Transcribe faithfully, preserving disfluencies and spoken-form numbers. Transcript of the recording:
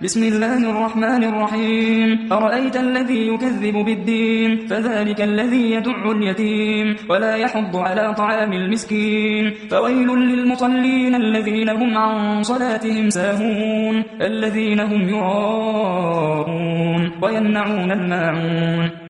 بسم الله الرحمن الرحيم أرأيت الذي يكذب بالدين فذلك الذي يدع اليتيم ولا يحض على طعام المسكين فويل للمصلين الذين هم عن صلاتهم ساهون الذين هم يراءون ويمنعون الماعون